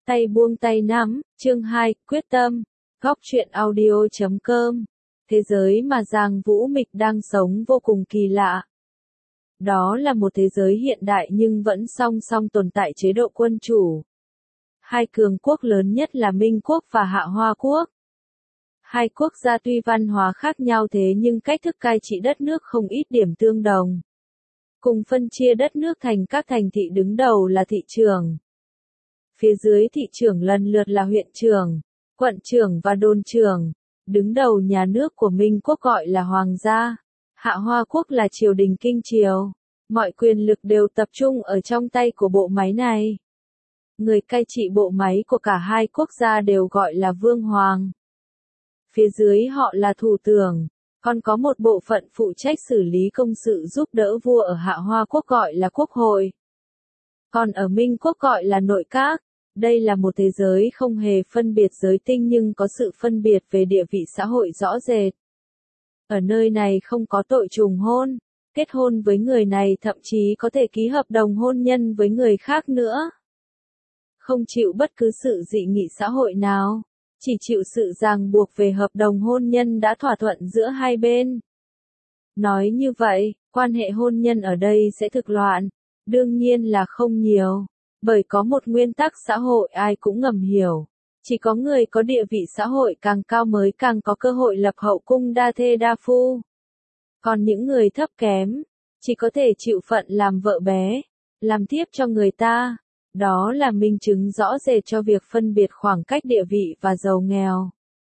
Tay buông tay nắm, chương 2, quyết tâm. Góc truyện audio.com. Thế giới mà Giang Vũ Mịch đang sống vô cùng kỳ lạ. Đó là một thế giới hiện đại nhưng vẫn song song tồn tại chế độ quân chủ. Hai cường quốc lớn nhất là Minh quốc và Hạ Hoa quốc. Hai quốc gia tuy văn hóa khác nhau thế nhưng cách thức cai trị đất nước không ít điểm tương đồng. Cùng phân chia đất nước thành các thành thị, đứng đầu là thị trưởng. Phía dưới thị trưởng lần lượt là huyện trưởng, quận trưởng và đồn trưởng. Đứng đầu nhà nước của Minh quốc gọi là hoàng gia. Hạ Hoa quốc là triều đình kinh triều. Mọi quyền lực đều tập trung ở trong tay của bộ máy này. Người cai trị bộ máy của cả hai quốc gia đều gọi là vương hoàng. Phía dưới họ là thủ tướng, còn có một bộ phận phụ trách xử lý công sự giúp đỡ vua ở Hạ Hoa quốc gọi là quốc hội. Còn ở Minh quốc gọi là nội các. Đây là một thế giới không hề phân biệt giới tinh nhưng có sự phân biệt về địa vị xã hội rõ rệt. Ở nơi này không có tội trùng hôn, kết hôn với người này thậm chí có thể ký hợp đồng hôn nhân với người khác nữa. Không chịu bất cứ sự dị nghị xã hội nào, chỉ chịu sự ràng buộc về hợp đồng hôn nhân đã thỏa thuận giữa hai bên. Nói như vậy, quan hệ hôn nhân ở đây sẽ thực loạn, đương nhiên là không nhiều. Bởi có một nguyên tắc xã hội ai cũng ngầm hiểu, chỉ có người có địa vị xã hội càng cao mới càng có cơ hội lập hậu cung đa thê đa phu. Còn những người thấp kém, chỉ có thể chịu phận làm vợ bé, làm thiếp cho người ta. Đó là minh chứng rõ rệt cho việc phân biệt khoảng cách địa vị và giàu nghèo.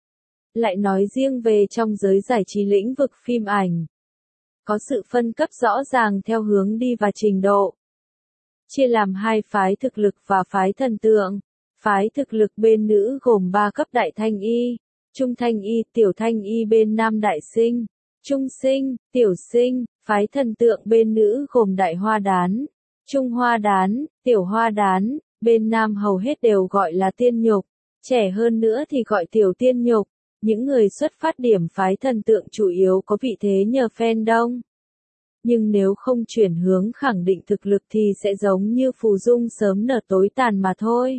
Lại nói riêng về trong giới giải trí lĩnh vực phim ảnh, có sự phân cấp rõ ràng theo hướng đi và trình độ. Chia làm hai phái thực lực và phái thần tượng. Phái thực lực bên nữ gồm 3 cấp: đại thanh y, trung thanh y, tiểu thanh y bên nam đại sinh, trung sinh, tiểu sinh. Phái thần tượng bên nữ gồm đại hoa đán, trung hoa đán, tiểu hoa đán, bên nam hầu hết đều gọi là tiên nhục, trẻ hơn nữa thì gọi tiểu tiên nhục. Những người xuất phát điểm phái thần tượng chủ yếu có vị thế nhờ fan đông. Nhưng nếu không chuyển hướng khẳng định thực lực thì sẽ giống như phù dung sớm nở tối tàn mà thôi.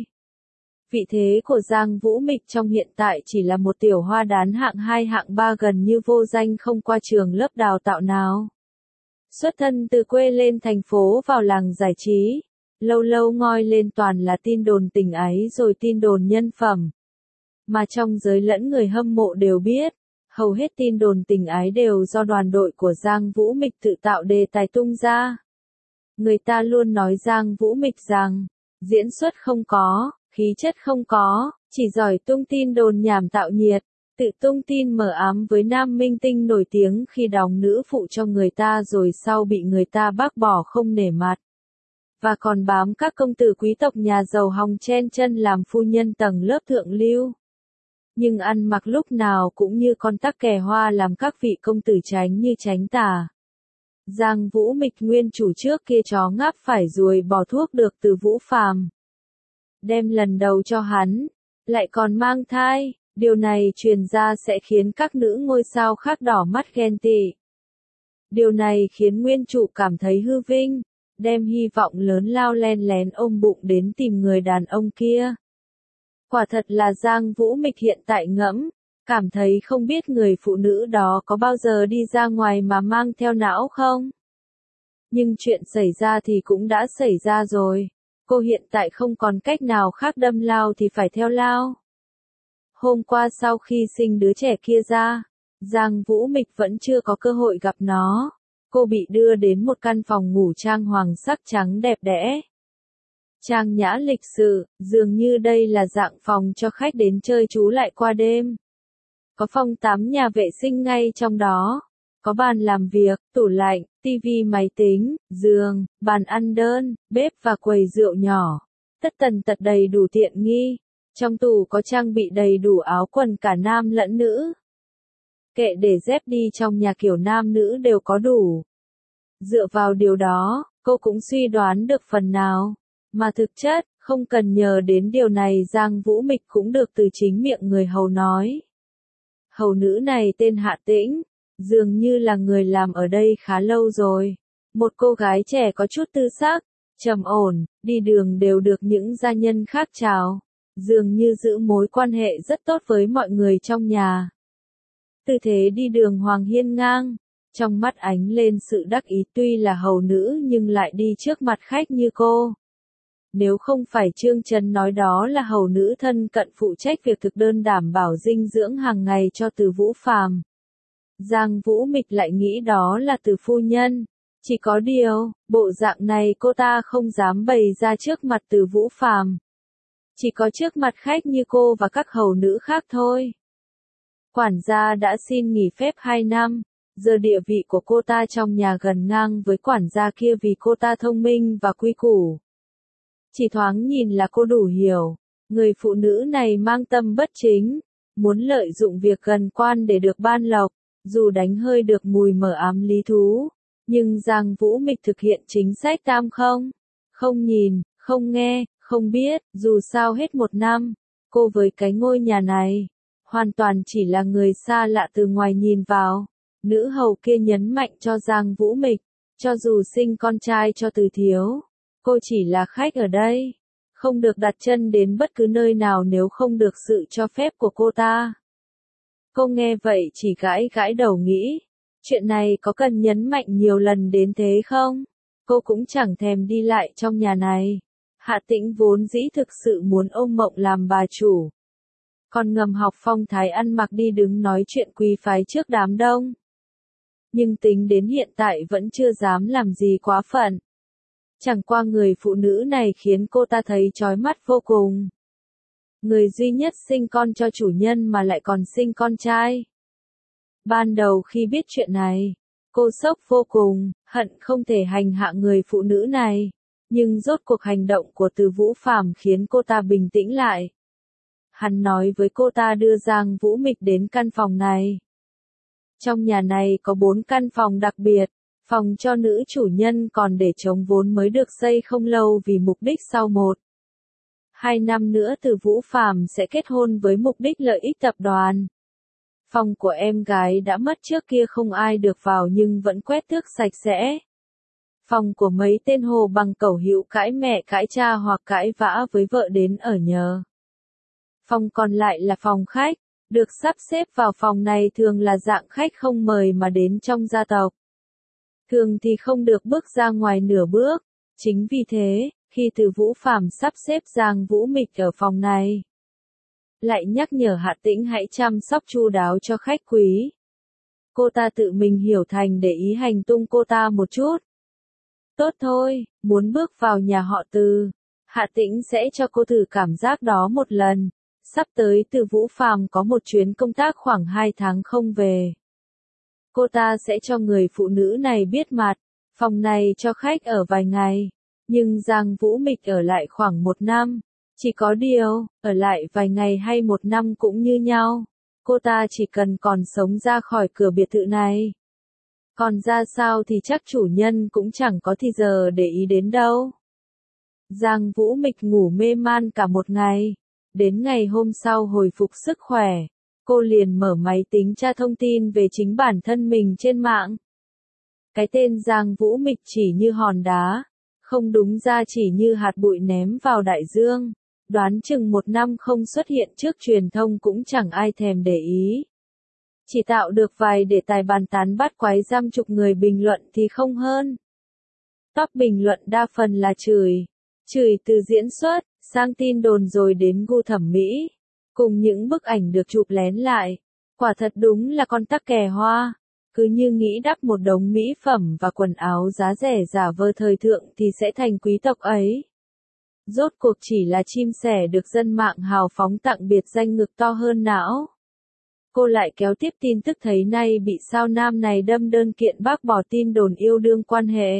Vị thế của Giang Vũ Mịch trong hiện tại chỉ là một tiểu hoa đán hạng 2 hạng 3 gần như vô danh, không qua trường lớp đào tạo nào. Xuất thân từ quê lên thành phố vào làng giải trí, lâu lâu ngoi lên toàn là tin đồn tình ái rồi tin đồn nhân phẩm. Mà trong giới lẫn người hâm mộ đều biết, hầu hết tin đồn tình ái đều do đoàn đội của Giang Vũ Mịch tự tạo đề tài tung ra. Người ta luôn nói Giang Vũ Mịch rằng, diễn xuất không có, khí chất không có, chỉ giỏi tung tin đồn nhảm tạo nhiệt, tự tung tin mờ ám với nam minh tinh nổi tiếng khi đóng nữ phụ cho người ta rồi sau bị người ta bác bỏ không nể mặt. Và còn bám các công tử quý tộc nhà giàu hòng chen chân làm phu nhân tầng lớp thượng lưu. Nhưng ăn mặc lúc nào cũng như con tắc kè hoa làm các vị công tử tránh như tránh tà. Giang Vũ Mịch nguyên chủ trước kia chó ngáp phải ruồi bỏ thuốc được từ Vũ Phàm, đem lần đầu cho hắn, lại còn mang thai, điều này truyền ra sẽ khiến các nữ ngôi sao khác đỏ mắt ghen tị. Điều này khiến nguyên chủ cảm thấy hư vinh, đem hy vọng lớn lao len lén ôm bụng đến tìm người đàn ông kia. Quả thật là Giang Vũ Mịch hiện tại ngẫm, cảm thấy không biết người phụ nữ đó có bao giờ đi ra ngoài mà mang theo não không? Nhưng chuyện xảy ra thì cũng đã xảy ra rồi. Cô hiện tại không còn cách nào khác, đâm lao thì phải theo lao. Hôm qua sau khi sinh đứa trẻ kia ra, Giang Vũ Mịch vẫn chưa có cơ hội gặp nó. Cô bị đưa đến một căn phòng ngủ trang hoàng sắc trắng đẹp đẽ. Trang nhã lịch sự, dường như đây là dạng phòng cho khách đến chơi trú lại qua đêm. Có phòng tắm, nhà vệ sinh ngay trong đó. Có bàn làm việc, tủ lạnh, tivi, máy tính, giường, bàn ăn đơn, bếp và quầy rượu nhỏ. Tất tần tật đầy đủ tiện nghi. Trong tủ có trang bị đầy đủ áo quần cả nam lẫn nữ. Kệ để dép đi trong nhà kiểu nam nữ đều có đủ. Dựa vào điều đó, cô cũng suy đoán được phần nào. Mà thực chất, không cần nhờ đến điều này Giang Vũ Mịch cũng được từ chính miệng người hầu nói. Hầu nữ này tên Hạ Tĩnh, dường như là người làm ở đây khá lâu rồi. Một cô gái trẻ có chút tư sắc, trầm ổn, đi đường đều được những gia nhân khác chào. dường như giữ mối quan hệ rất tốt với mọi người trong nhà. Tư thế đi đường hoàng hiên ngang, trong mắt ánh lên sự đắc ý, tuy là hầu nữ nhưng lại đi trước mặt khách như cô. Nếu không phải Trương Chấn nói đó là hầu nữ thân cận phụ trách việc thực đơn đảm bảo dinh dưỡng hàng ngày cho Từ Vũ Phàm, Giang Vũ Mịch lại nghĩ đó là Từ phu nhân. Chỉ có điều, bộ dạng này cô ta không dám bày ra trước mặt Từ Vũ Phàm, chỉ có trước mặt khách như cô và các hầu nữ khác thôi. Quản gia đã xin nghỉ phép 2 năm, giờ địa vị của cô ta trong nhà gần ngang với quản gia kia vì cô ta thông minh và quy củ. Chỉ thoáng nhìn là cô đủ hiểu, người phụ nữ này mang tâm bất chính, muốn lợi dụng việc gần quan để được ban lộc, dù đánh hơi được mùi mờ ám lý thú. Nhưng Giang Vũ Mịch thực hiện chính sách tam không. Không nhìn, không nghe, không biết, dù sao hết 1 năm, cô với cái ngôi nhà này, hoàn toàn chỉ là người xa lạ từ ngoài nhìn vào. Nữ hầu kia nhấn mạnh cho Giang Vũ Mịch, cho dù sinh con trai cho Từ thiếu, cô chỉ là khách ở đây, không được đặt chân đến bất cứ nơi nào nếu không được sự cho phép của cô ta. Cô nghe vậy chỉ gãi gãi đầu nghĩ, chuyện này có cần nhấn mạnh nhiều lần đến thế không? Cô cũng chẳng thèm đi lại trong nhà này. Hạ Tĩnh vốn dĩ thực sự muốn ôm Mộng làm bà chủ, còn ngầm học phong thái ăn mặc đi đứng nói chuyện quý phái trước đám đông. Nhưng tính đến hiện tại vẫn chưa dám làm gì quá phận. Chẳng qua người phụ nữ này khiến cô ta thấy chói mắt vô cùng. Người duy nhất sinh con cho chủ nhân mà lại còn sinh con trai. Ban đầu khi biết chuyện này, cô sốc vô cùng, hận không thể hành hạ người phụ nữ này. Nhưng rốt cuộc hành động của Từ Vũ Phàm khiến cô ta bình tĩnh lại. Hắn nói với cô ta đưa Giang Vũ Mịch đến căn phòng này. Trong nhà này có 4 căn phòng đặc biệt, phòng cho nữ chủ nhân còn để trống vốn mới được xây không lâu vì mục đích sau 1-2 năm nữa Từ Vũ Phàm sẽ kết hôn với mục đích lợi ích tập đoàn. Phòng của em gái đã mất trước kia không ai được vào nhưng vẫn quét tước sạch sẽ. Phòng của mấy tên hồ bằng cẩu hữu cãi mẹ cãi cha hoặc cãi vã với vợ đến ở nhờ. Phòng còn lại là phòng khách, được sắp xếp vào phòng này thường là dạng khách không mời mà đến trong gia tộc. Thường thì không được bước ra ngoài nửa bước, chính vì thế, khi Từ Vũ Phàm sắp xếp Giang Vũ Mịch ở phòng này, lại nhắc nhở Hạ Tĩnh hãy chăm sóc chu đáo cho khách quý. Cô ta tự mình hiểu thành để ý hành tung cô ta một chút. Tốt thôi, muốn bước vào nhà họ Từ, Hạ Tĩnh sẽ cho cô thử cảm giác đó một lần. Sắp tới Từ Vũ Phàm có một chuyến công tác khoảng 2 tháng không về. Cô ta sẽ cho người phụ nữ này biết mặt, phòng này cho khách ở vài ngày, nhưng Giang Vũ Mịch ở lại khoảng 1 năm. Chỉ có điều, ở lại vài ngày hay 1 năm cũng như nhau, cô ta chỉ cần còn sống ra khỏi cửa biệt thự này. Còn ra sao thì chắc chủ nhân cũng chẳng có thì giờ để ý đến đâu. Giang Vũ Mịch ngủ mê man cả một ngày. Đến ngày hôm sau hồi phục sức khỏe, cô liền mở máy tính tra thông tin về chính bản thân mình trên mạng. Cái tên Giang Vũ Mịch chỉ như hòn đá, không đúng ra chỉ như hạt bụi ném vào đại dương. Đoán chừng 1 năm không xuất hiện trước truyền thông cũng chẳng ai thèm để ý. Chỉ tạo được vài đề tài bàn tán bắt quái dăm chục người bình luận thì không hơn. Top bình luận đa phần là chửi từ diễn xuất, sang tin đồn rồi đến gu thẩm mỹ, cùng những bức ảnh được chụp lén lại. Quả thật đúng là con tắc kè hoa, cứ như nghĩ đắp một đống mỹ phẩm và quần áo giá rẻ giả vờ thời thượng thì sẽ thành quý tộc ấy. Rốt cuộc chỉ là chim sẻ được dân mạng hào phóng tặng biệt danh ngực to hơn não. Cô lại kéo tiếp tin tức thấy nay bị sao nam này đâm đơn kiện bác bỏ tin đồn yêu đương quan hệ.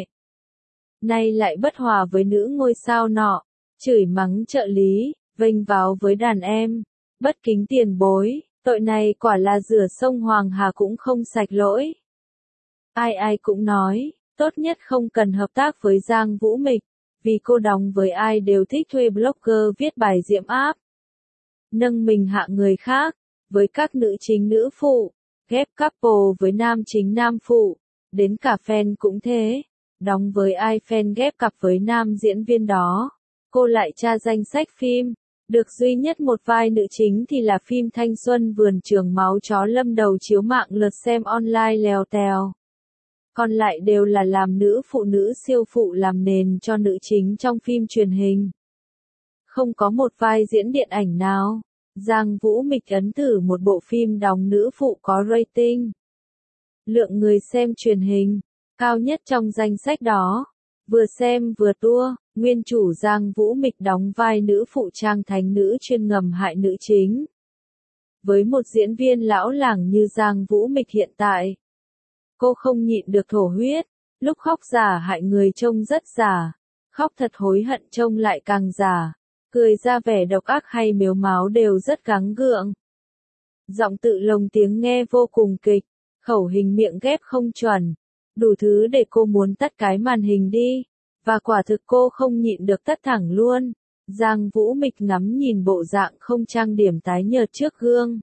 Nay lại bất hòa với nữ ngôi sao nọ, chửi mắng trợ lý, vênh váo với đàn em, bất kính tiền bối, tội này quả là rửa sông Hoàng Hà cũng không sạch lỗi. Ai ai cũng nói, tốt nhất không cần hợp tác với Giang Vũ Mịch, vì cô đóng với ai đều thích thuê blogger viết bài diễm áp. Nâng mình hạ người khác, với các nữ chính nữ phụ, ghép couple với nam chính nam phụ, đến cả fan cũng thế, đóng với ai fan ghép cặp với nam diễn viên đó. Cô lại tra danh sách phim, Được duy nhất một vai nữ chính thì là phim thanh xuân Vườn Trường Máu Chó lâm đầu chiếu mạng lượt xem online lèo tèo. Còn lại đều là làm nữ phụ nữ siêu phụ làm nền cho nữ chính trong phim truyền hình. Không có một vai diễn điện ảnh nào. Giang Vũ Mịch ấn thử một bộ phim đóng nữ phụ có rating. Lượng người xem truyền hình cao nhất trong danh sách đó. Vừa xem vừa tua, nguyên chủ Giang Vũ Mịch đóng vai nữ phụ trang thánh nữ chuyên ngầm hại nữ chính. Với một diễn viên lão làng như Giang Vũ Mịch hiện tại, cô không nhịn được thổ huyết, lúc khóc giả hại người trông rất giả, khóc thật hối hận trông lại càng giả, cười ra vẻ độc ác hay mếu máo đều rất gắng gượng. Giọng tự lồng tiếng nghe vô cùng kịch, khẩu hình miệng ghép không chuẩn, đủ thứ để cô muốn tắt cái màn hình đi, và quả thực cô không nhịn được tắt thẳng luôn. Giang Vũ Mịch ngắm nhìn bộ dạng không trang điểm tái nhợt trước gương.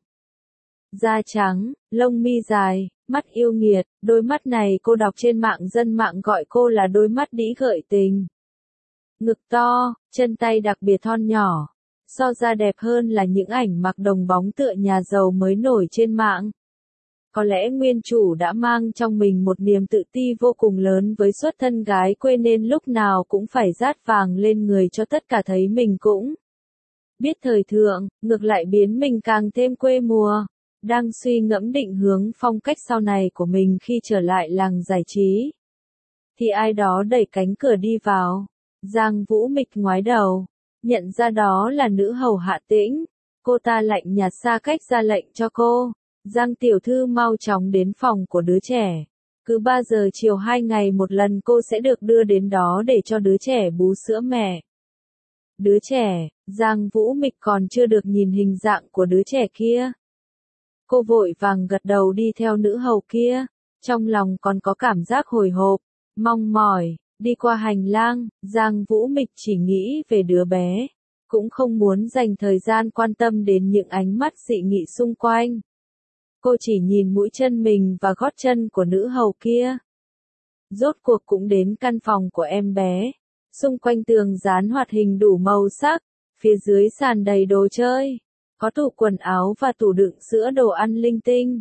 Da trắng, lông mi dài, mắt yêu nghiệt, đôi mắt này cô đọc trên mạng dân mạng gọi cô là đôi mắt đĩ gợi tình. Ngực to, chân tay đặc biệt thon nhỏ, so ra đẹp hơn là những ảnh mặc đồng bóng tựa nhà giàu mới nổi trên mạng. Có lẽ nguyên chủ đã mang trong mình một niềm tự ti vô cùng lớn với xuất thân gái quê nên lúc nào cũng phải dát vàng lên người cho tất cả thấy mình cũng biết thời thượng, ngược lại biến mình càng thêm quê mùa. Đang suy ngẫm định hướng phong cách sau này của mình khi trở lại làng giải trí, thì ai đó đẩy cánh cửa đi vào. Giang Vũ Mịch ngoái đầu, nhận ra đó là nữ hầu Hạ Tĩnh. Cô ta lạnh nhạt xa cách ra lệnh cho cô, Giang tiểu thư mau chóng đến phòng của đứa trẻ. Cứ 3 giờ chiều 2 ngày một lần cô sẽ được đưa đến đó để cho đứa trẻ bú sữa mẹ. Đứa trẻ, Giang Vũ Mịch còn chưa được nhìn hình dạng của đứa trẻ kia. Cô vội vàng gật đầu đi theo nữ hầu kia, trong lòng còn có cảm giác hồi hộp, mong mỏi. Đi qua hành lang, Giang Vũ Mịch chỉ nghĩ về đứa bé, cũng không muốn dành thời gian quan tâm đến những ánh mắt dị nghị xung quanh. Cô chỉ nhìn mũi chân mình và gót chân của nữ hầu kia. Rốt cuộc cũng đến căn phòng của em bé. Xung quanh tường dán hoạt hình đủ màu sắc, phía dưới sàn đầy đồ chơi, có tủ quần áo và tủ đựng sữa đồ ăn linh tinh.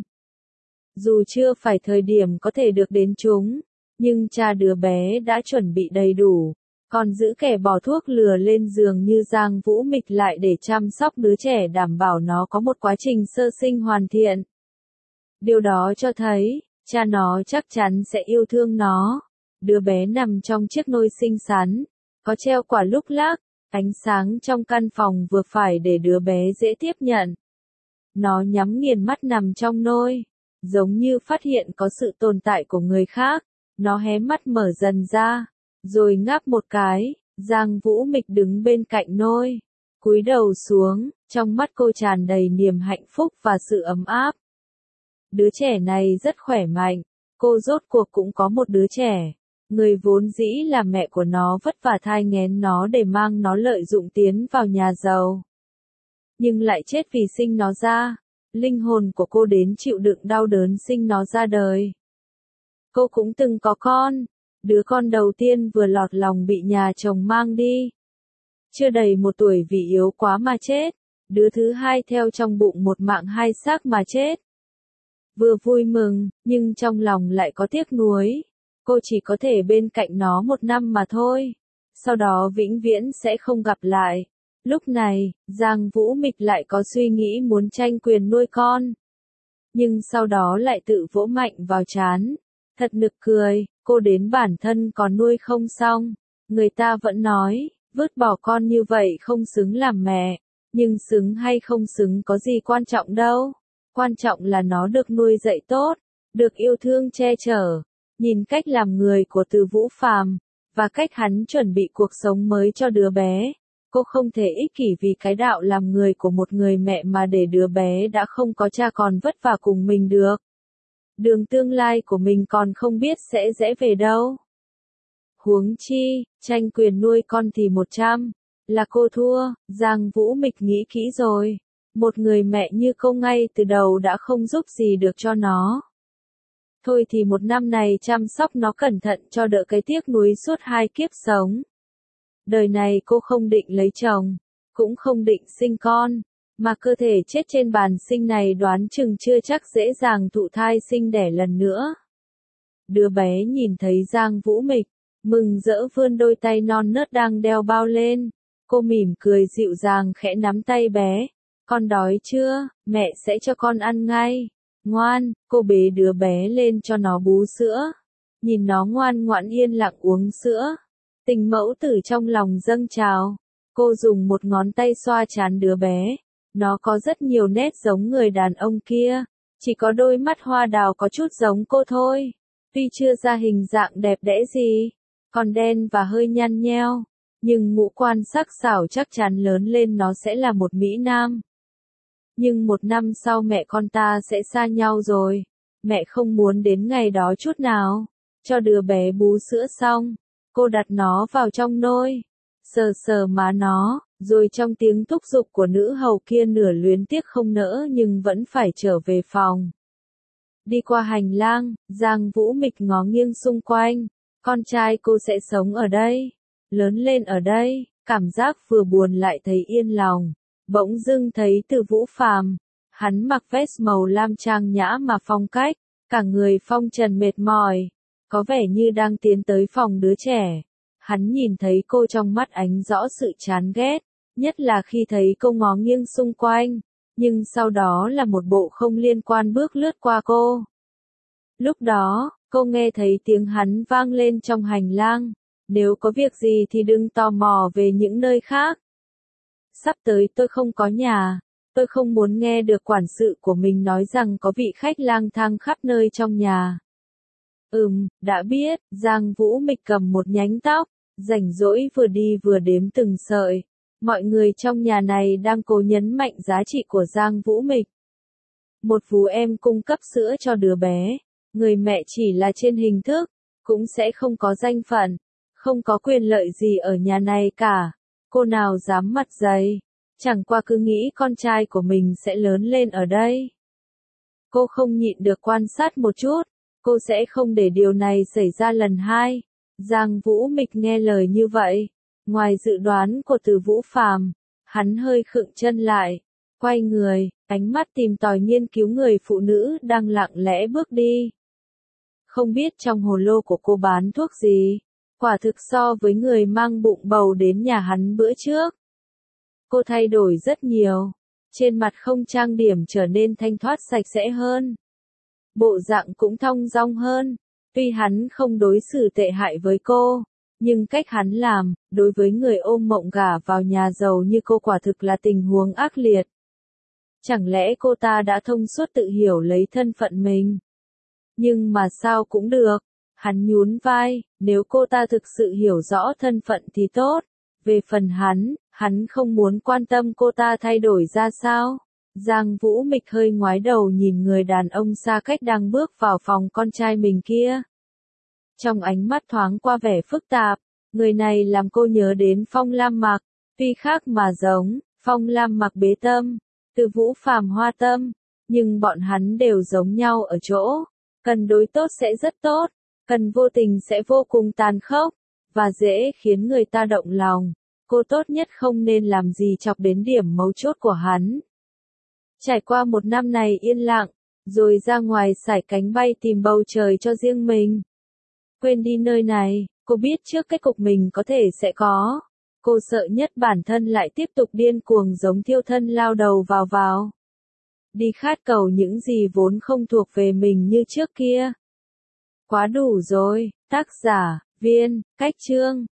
Dù chưa phải thời điểm có thể được đến chúng, nhưng cha đứa bé đã chuẩn bị đầy đủ, còn giữ kẻ bỏ thuốc lừa lên giường như Giang Vũ Mịch lại để chăm sóc đứa trẻ đảm bảo nó có một quá trình sơ sinh hoàn thiện. Điều đó cho thấy, cha nó chắc chắn sẽ yêu thương nó. Đứa bé nằm trong chiếc nôi xinh xắn, có treo quả lúc lắc, ánh sáng trong căn phòng vừa phải để đứa bé dễ tiếp nhận. Nó nhắm nghiền mắt nằm trong nôi, giống như phát hiện có sự tồn tại của người khác. Nó hé mắt mở dần ra, rồi ngáp một cái. Giang Vũ Mịch đứng bên cạnh nôi, cúi đầu xuống, trong mắt cô tràn đầy niềm hạnh phúc và sự ấm áp. Đứa trẻ này rất khỏe mạnh, cô rốt cuộc cũng có một đứa trẻ. Người vốn dĩ là mẹ của nó vất vả thai nghén nó để mang nó lợi dụng tiến vào nhà giàu, nhưng lại chết vì sinh nó ra. Linh hồn của cô đến chịu đựng đau đớn sinh nó ra đời. Cô cũng từng có con. Đứa con đầu tiên vừa lọt lòng bị nhà chồng mang đi. Chưa đầy 1 tuổi vì yếu quá mà chết. Đứa thứ hai theo trong bụng một mạng hai xác mà chết. Vừa vui mừng, nhưng trong lòng lại có tiếc nuối. Cô chỉ có thể bên cạnh nó 1 năm mà thôi. Sau đó vĩnh viễn sẽ không gặp lại. Lúc này, Giang Vũ Mịch lại có suy nghĩ muốn tranh quyền nuôi con. Nhưng sau đó lại tự vỗ mạnh vào trán. Thật nực cười, cô đến bản thân còn nuôi không xong. Người ta vẫn nói, vứt bỏ con như vậy không xứng làm mẹ. Nhưng xứng hay không xứng có gì quan trọng đâu. Quan trọng là nó được nuôi dạy tốt, được yêu thương che chở. Nhìn cách làm người của Từ Vũ Phàm, và cách hắn chuẩn bị cuộc sống mới cho đứa bé. Cô không thể ích kỷ vì cái đạo làm người của một người mẹ mà để đứa bé đã không có cha còn vất vả cùng mình được. Đường tương lai của mình còn không biết sẽ rẽ về đâu. Huống chi, tranh quyền nuôi con thì 100, là cô thua. Giang Vũ Mịch nghĩ kỹ rồi. Một người mẹ như cô ngay từ đầu đã không giúp gì được cho nó. Thôi thì 1 năm này chăm sóc nó cẩn thận cho đỡ cái tiếc nuối suốt 2 kiếp sống. Đời này cô không định lấy chồng. cũng không định sinh con, mà cơ thể chết trên bàn sinh này đoán chừng chưa chắc dễ dàng thụ thai sinh đẻ lần nữa. Đứa bé nhìn thấy Giang Vũ Mịch, mừng rỡ vươn đôi tay non nớt đang đeo bao lên. Cô mỉm cười dịu dàng khẽ nắm tay bé. Con đói chưa? Mẹ sẽ cho con ăn ngay. Ngoan, cô bế đứa bé lên cho nó bú sữa. Nhìn nó ngoan ngoãn yên lặng uống sữa. Tình mẫu tử trong lòng dâng trào. Cô dùng một ngón tay xoa trán đứa bé. Nó có rất nhiều nét giống người đàn ông kia. Chỉ có đôi mắt hoa đào có chút giống cô thôi. Tuy chưa ra hình dạng đẹp đẽ gì, còn đen và hơi nhăn nheo, nhưng ngũ quan sắc sảo chắc chắn lớn lên nó sẽ là một mỹ nam. Nhưng 1 năm sau mẹ con ta sẽ xa nhau rồi. Mẹ không muốn đến ngày đó chút nào. Cho đứa bé bú sữa xong, cô đặt nó vào trong nôi, sờ sờ má nó, rồi trong tiếng thúc giục của nữ hầu kia nửa luyến tiếc không nỡ nhưng vẫn phải trở về phòng. Đi qua hành lang, Giang Vũ Mịch ngó nghiêng xung quanh. Con trai cô sẽ sống ở đây, lớn lên ở đây, cảm giác vừa buồn lại thấy yên lòng. Bỗng dưng thấy Từ Vũ Phàm, hắn mặc vest màu lam trang nhã mà phong cách, cả người phong trần mệt mỏi, có vẻ như đang tiến tới phòng đứa trẻ. Hắn nhìn thấy cô trong mắt ánh rõ sự chán ghét, nhất là khi thấy cô ngó nghiêng xung quanh. Nhưng sau đó là một bộ không liên quan bước lướt qua cô. Lúc đó, cô nghe thấy tiếng hắn vang lên trong hành lang. Nếu có việc gì thì đừng tò mò về những nơi khác. Sắp tới tôi không có nhà. Tôi không muốn nghe được quản sự của mình nói rằng có vị khách lang thang khắp nơi trong nhà. Đã biết. Giang Vũ Mịch cầm một nhánh tóc, rảnh rỗi vừa đi vừa đếm từng sợi. Mọi người trong nhà này đang cố nhấn mạnh giá trị của Giang Vũ Mịch. Một vú em cung cấp sữa cho đứa bé, người mẹ chỉ là trên hình thức, cũng sẽ không có danh phận, không có quyền lợi gì ở nhà này cả. Cô nào dám mặt dày, chẳng qua cứ nghĩ con trai của mình sẽ lớn lên ở đây. Cô không nhịn được quan sát một chút, cô sẽ không để điều này xảy ra lần hai. Giang Vũ Mịch nghe lời như vậy. Ngoài dự đoán của Từ Vũ Phàm, hắn hơi khựng chân lại, quay người, ánh mắt tìm tòi nghiên cứu người phụ nữ đang lặng lẽ bước đi. Không biết trong hồ lô của cô bán thuốc gì, quả thực so với người mang bụng bầu đến nhà hắn bữa trước. Cô thay đổi rất nhiều, trên mặt không trang điểm trở nên thanh thoát sạch sẽ hơn. Bộ dạng cũng thong dong hơn, tuy hắn không đối xử tệ hại với cô. Nhưng cách hắn làm, đối với người ôm mộng gả vào nhà giàu như cô quả thực là tình huống ác liệt. Chẳng lẽ cô ta đã thông suốt tự hiểu lấy thân phận mình? Nhưng mà sao cũng được. Hắn nhún vai, nếu cô ta thực sự hiểu rõ thân phận thì tốt. Về phần hắn không muốn quan tâm cô ta thay đổi ra sao. Giang Vũ Mịch hơi ngoái đầu nhìn người đàn ông xa cách đang bước vào phòng con trai mình kia. Trong ánh mắt thoáng qua vẻ phức tạp, người này làm cô nhớ đến Phong Lam Mặc, tuy khác mà giống, Phong Lam Mặc bế tâm, Từ Vũ Phàm hoa tâm, nhưng bọn hắn đều giống nhau ở chỗ, cần đối tốt sẽ rất tốt, cần vô tình sẽ vô cùng tàn khốc, và dễ khiến người ta động lòng. Cô tốt nhất không nên làm gì chọc đến điểm mấu chốt của hắn. Trải qua 1 năm này yên lặng, rồi ra ngoài sải cánh bay tìm bầu trời cho riêng mình. Quên đi nơi này, cô biết trước kết cục mình có thể sẽ có. Cô sợ nhất bản thân lại tiếp tục điên cuồng giống thiêu thân lao đầu vào. Đi khát cầu những gì vốn không thuộc về mình như trước kia. Quá đủ rồi, tác giả, Viên, Cách Chương.